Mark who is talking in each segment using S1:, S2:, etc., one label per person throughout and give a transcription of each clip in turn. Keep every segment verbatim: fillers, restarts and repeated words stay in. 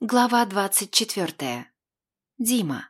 S1: Глава двадцать четвертая. Дима.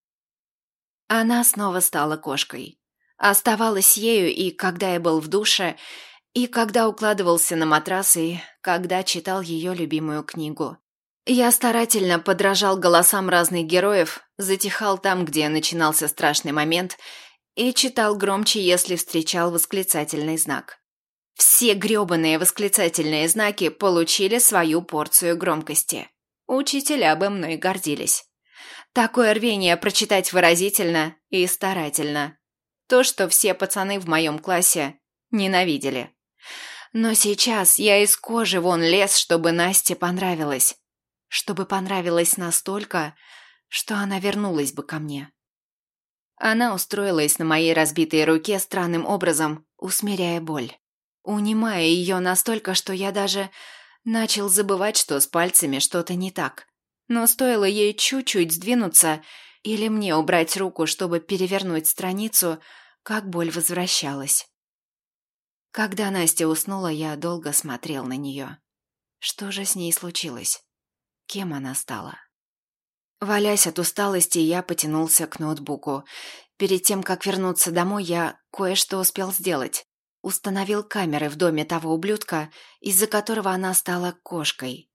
S1: Она снова стала кошкой. Оставалась ею и когда я был в душе, и когда укладывался на матрас, и когда читал ее любимую книгу. Я старательно подражал голосам разных героев, затихал там, где начинался страшный момент, и читал громче, если встречал восклицательный знак. Все грёбаные восклицательные знаки получили свою порцию громкости. Учителя бы мной гордились. Такое рвение прочитать выразительно и старательно. То, что все пацаны в моем классе ненавидели. Но сейчас я из кожи вон лез, чтобы Насте понравилось. Чтобы понравилось настолько, что она вернулась бы ко мне. Она устроилась на моей разбитой руке странным образом, усмиряя боль. Унимая ее настолько, что я даже... начал забывать, что с пальцами что-то не так. Но стоило ей чуть-чуть сдвинуться или мне убрать руку, чтобы перевернуть страницу, как боль возвращалась. Когда Настя уснула, я долго смотрел на нее. Что же с ней случилось? Кем она стала? Валясь от усталости, я потянулся к ноутбуку. Перед тем, как вернуться домой, я кое-что успел сделать. Установил камеры в доме того ублюдка, из-за которого она стала кошкой.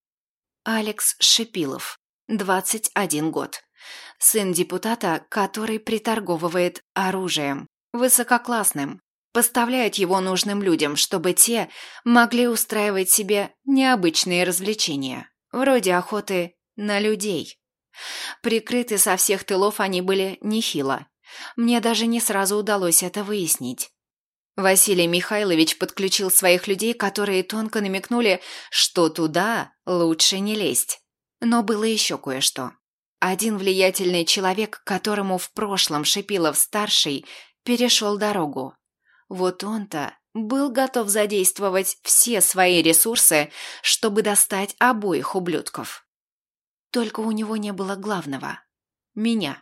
S1: Алекс Шипилов, двадцать один год. Сын депутата, который приторговывает оружием, высококлассным, поставляет его нужным людям, чтобы те могли устраивать себе необычные развлечения, вроде охоты на людей. Прикрыты со всех тылов они были нехило. Мне даже не сразу удалось это выяснить. Василий Михайлович подключил своих людей, которые тонко намекнули, что туда лучше не лезть. Но было еще кое-что. Один влиятельный человек, которому в прошлом Шипилов-старший перешел дорогу. Вот он-то был готов задействовать все свои ресурсы, чтобы достать обоих ублюдков. Только у него не было главного – меня.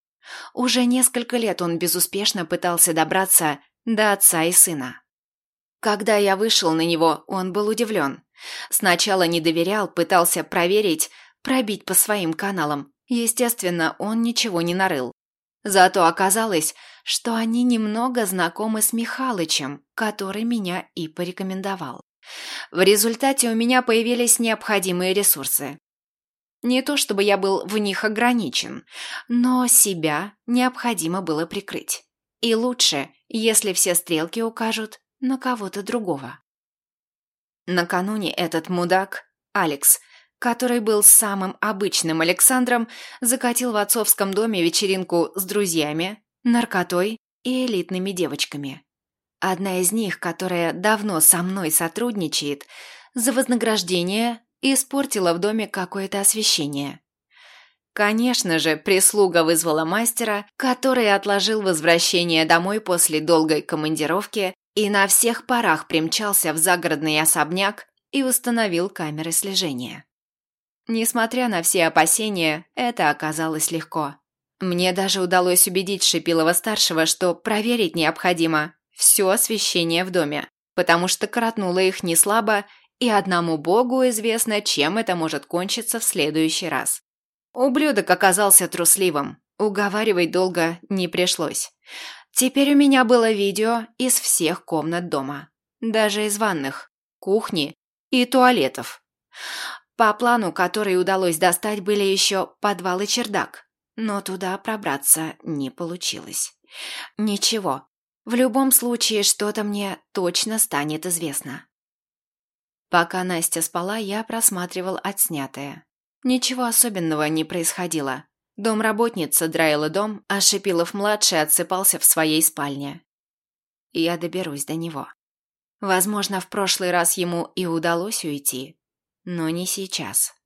S1: Уже несколько лет он безуспешно пытался добраться до отца и сына. Когда я вышел на него, он был удивлен. Сначала не доверял, пытался проверить, пробить по своим каналам. Естественно, он ничего не нарыл. Зато оказалось, что они немного знакомы с Михалычем, который меня и порекомендовал. В результате у меня появились необходимые ресурсы. Не то чтобы я был в них ограничен, но себя необходимо было прикрыть. И лучше, если все стрелки укажут на кого-то другого. Накануне этот мудак, Алекс, который был самым обычным Александром, закатил в отцовском доме вечеринку с друзьями, наркотой и элитными девочками. Одна из них, которая давно со мной сотрудничает, за вознаграждение испортила в доме какое-то освещение. Конечно же, прислуга вызвала мастера, который отложил возвращение домой после долгой командировки и на всех парах примчался в загородный особняк и установил камеры слежения. Несмотря на все опасения, это оказалось легко. Мне даже удалось убедить Шипилова-старшего, что проверить необходимо все освещение в доме, потому что коротнуло их неслабо, и одному богу известно, чем это может кончиться в следующий раз. Ублюдок оказался трусливым, уговаривать долго не пришлось. Теперь у меня было видео из всех комнат дома, даже из ванных, кухни и туалетов. По плану, который удалось достать, были еще подвал и чердак, но туда пробраться не получилось. Ничего, в любом случае что-то мне точно станет известно. Пока Настя спала, я просматривал отснятое. Ничего особенного не происходило. Домработница драила дом, а Шипилов-младший отсыпался в своей спальне. Я доберусь до него. Возможно, в прошлый раз ему и удалось уйти, но не сейчас.